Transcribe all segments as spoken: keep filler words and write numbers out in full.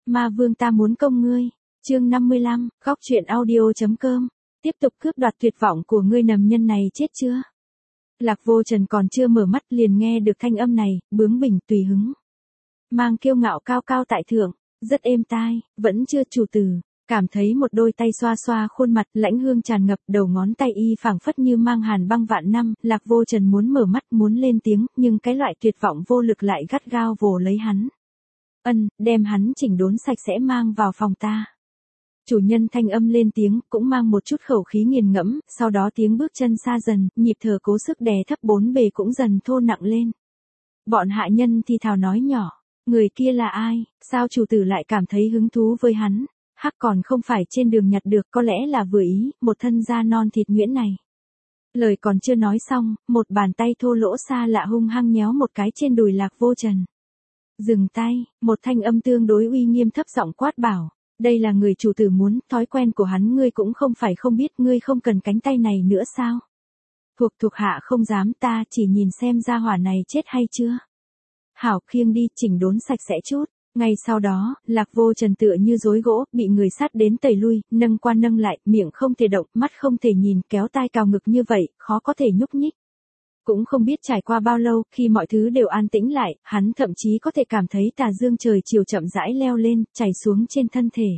Ma vương ta muốn công ngươi. Chương năm mươi lăm, góc truyện audio chấm com. Tiếp tục cướp đoạt tuyệt vọng của ngươi nầm nhân này chết chưa? Lạc Vô Trần còn chưa mở mắt liền nghe được thanh âm này, bướng bỉnh tùy hứng. Mang kiêu ngạo cao cao tại thượng, rất êm tai, vẫn chưa chủ từ. Cảm thấy một đôi tay xoa xoa khuôn mặt, lãnh hương tràn ngập, đầu ngón tay y phảng phất như mang hàn băng vạn năm, Lạc Vô Trần muốn mở mắt muốn lên tiếng, nhưng cái loại tuyệt vọng vô lực lại gắt gao vồ lấy hắn. Ân, đem hắn chỉnh đốn sạch sẽ mang vào phòng ta. Chủ nhân thanh âm lên tiếng, cũng mang một chút khẩu khí nghiền ngẫm, sau đó tiếng bước chân xa dần, nhịp thở cố sức đè thấp bốn bề cũng dần thô nặng lên. Bọn hạ nhân thì thào nói nhỏ, người kia là ai, sao chủ tử lại cảm thấy hứng thú với hắn? Hắc còn không phải trên đường nhặt được, có lẽ là vừa ý, một thân da non thịt nhuyễn này. Lời còn chưa nói xong, một bàn tay thô lỗ xa lạ hung hăng nhéo một cái trên đùi Lạc Vô Trần. Dừng tay, một thanh âm tương đối uy nghiêm thấp giọng quát bảo, đây là người chủ tử muốn, thói quen của hắn ngươi cũng không phải không biết, ngươi không cần cánh tay này nữa sao? Thuộc thuộc hạ không dám, ta chỉ nhìn xem gia hỏa này chết hay chưa. Hảo, khiêng đi, chỉnh đốn sạch sẽ chút. Ngay sau đó, Lạc Vô Trần tựa như rối gỗ, bị người sát đến tẩy lui, nâng qua nâng lại, miệng không thể động, mắt không thể nhìn, kéo tai cào ngực như vậy, khó có thể nhúc nhích. Cũng không biết trải qua bao lâu, khi mọi thứ đều an tĩnh lại, hắn thậm chí có thể cảm thấy tà dương trời chiều chậm rãi leo lên, chảy xuống trên thân thể.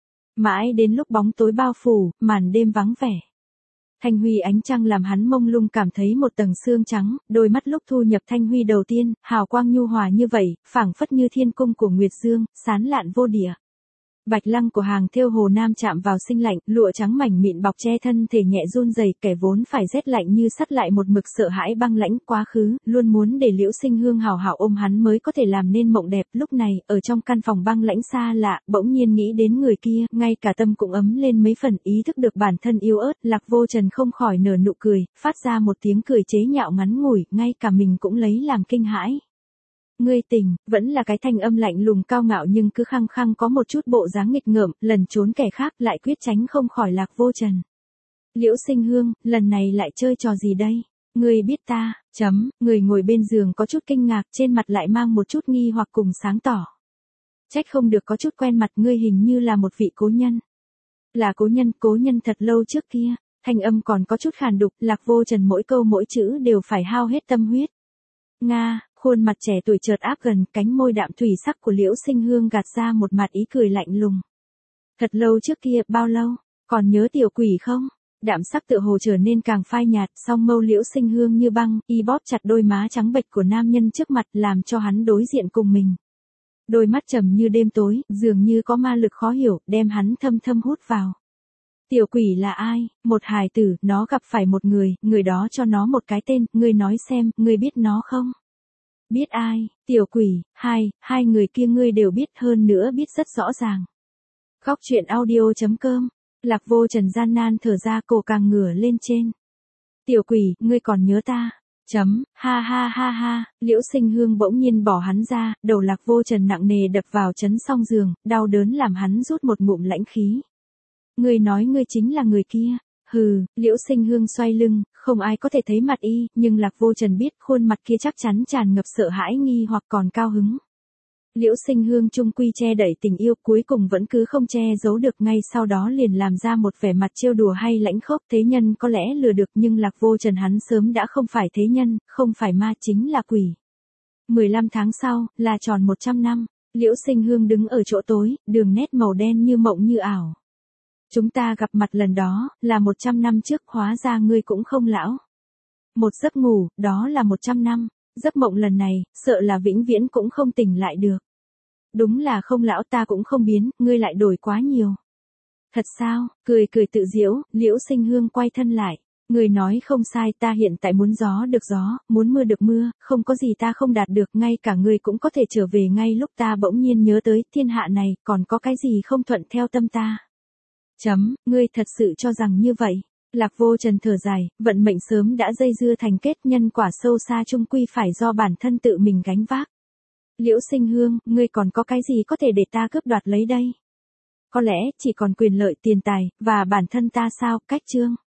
Mãi đến lúc bóng tối bao phủ, màn đêm vắng vẻ. Thanh huy ánh trăng làm hắn mông lung cảm thấy một tầng xương trắng, đôi mắt lúc thu nhập thanh huy đầu tiên, hào quang nhu hòa như vậy, phảng phất như thiên cung của Nguyệt Dương, sán lạn vô địa. Bạch lăng của hàng thêu Hồ Nam chạm vào sinh lạnh, lụa trắng mảnh mịn bọc che thân thể nhẹ run rẩy, kẻ vốn phải rét lạnh như sắt lại một mực sợ hãi băng lãnh quá khứ, luôn muốn để Liễu Sinh Hương hào hảo ôm hắn mới có thể làm nên mộng đẹp. Lúc này, ở trong căn phòng băng lãnh xa lạ, bỗng nhiên nghĩ đến người kia, ngay cả tâm cũng ấm lên mấy phần, ý thức được bản thân yếu ớt, Lạc Vô Trần không khỏi nở nụ cười, phát ra một tiếng cười chế nhạo ngắn ngủi, ngay cả mình cũng lấy làm kinh hãi. Ngươi tỉnh, vẫn là cái thanh âm lạnh lùng cao ngạo nhưng cứ khăng khăng có một chút bộ dáng nghịch ngợm, lần trốn kẻ khác lại quyết tránh không khỏi Lạc Vô Trần. Liễu Sinh Hương, lần này lại chơi trò gì đây? Ngươi biết ta, chấm, người ngồi bên giường có chút kinh ngạc, trên mặt lại mang một chút nghi hoặc cùng sáng tỏ. Trách không được có chút quen mặt, ngươi hình như là một vị cố nhân. Là cố nhân, cố nhân thật lâu trước kia, thanh âm còn có chút khàn đục, Lạc Vô Trần mỗi câu mỗi chữ đều phải hao hết tâm huyết. Nga. Khuôn mặt trẻ tuổi chợt áp gần, cánh môi đạm thủy sắc của Liễu Sinh Hương gạt ra một mặt ý cười lạnh lùng. Thật lâu trước kia, bao lâu, còn nhớ tiểu quỷ không? Đạm sắc tựa hồ trở nên càng phai nhạt, song mâu Liễu Sinh Hương như băng, y bóp chặt đôi má trắng bệch của nam nhân trước mặt làm cho hắn đối diện cùng mình. Đôi mắt trầm như đêm tối, dường như có ma lực khó hiểu, đem hắn thâm thâm hút vào. Tiểu quỷ là ai? Một hài tử, nó gặp phải một người, người đó cho nó một cái tên, ngươi nói xem, ngươi biết nó không? Biết ai, tiểu quỷ, hai, hai người kia ngươi đều biết, hơn nữa biết rất rõ ràng. Góc truyện audio chấm com, Lạc Vô Trần gian nan thở ra, cổ càng ngửa lên trên. Tiểu quỷ, ngươi còn nhớ ta? Chấm, ha ha ha ha, Liễu Sinh Hương bỗng nhiên bỏ hắn ra, đầu Lạc Vô Trần nặng nề đập vào chấn song giường, đau đớn làm hắn rút một ngụm lãnh khí. Ngươi nói ngươi chính là người kia. Hừ, Liễu Sinh Hương xoay lưng, không ai có thể thấy mặt y, nhưng Lạc Vô Trần biết khuôn mặt kia chắc chắn tràn ngập sợ hãi nghi hoặc còn cao hứng. Liễu Sinh Hương trung quy che đậy tình yêu, cuối cùng vẫn cứ không che giấu được, ngay sau đó liền làm ra một vẻ mặt trêu đùa hay lãnh khốc. Thế nhân có lẽ lừa được nhưng Lạc Vô Trần hắn sớm đã không phải thế nhân, không phải ma, chính là quỷ. mười lăm tháng sau, là tròn một trăm năm, Liễu Sinh Hương đứng ở chỗ tối, đường nét màu đen như mộng như ảo. Chúng ta gặp mặt lần đó, là một trăm năm trước, hóa ra ngươi cũng không lão. Một giấc ngủ, đó là một trăm năm, giấc mộng lần này, sợ là vĩnh viễn cũng không tỉnh lại được. Đúng là không lão, ta cũng không biến, ngươi lại đổi quá nhiều. Thật sao, cười cười tự giễu, Liễu Sinh Hương quay thân lại. Người nói không sai, ta hiện tại muốn gió được gió, muốn mưa được mưa, không có gì ta không đạt được, ngay cả ngươi cũng có thể trở về ngay lúc ta bỗng nhiên nhớ tới, thiên hạ này, còn có cái gì không thuận theo tâm ta. Chấm, ngươi thật sự cho rằng như vậy. Lạc Vô Trần thở dài, vận mệnh sớm đã dây dưa thành kết, nhân quả sâu xa chung quy phải do bản thân tự mình gánh vác. Liễu Sinh Hương, ngươi còn có cái gì có thể để ta cướp đoạt lấy đây? Có lẽ, chỉ còn quyền lợi, tiền tài, và bản thân ta sao, cách chương.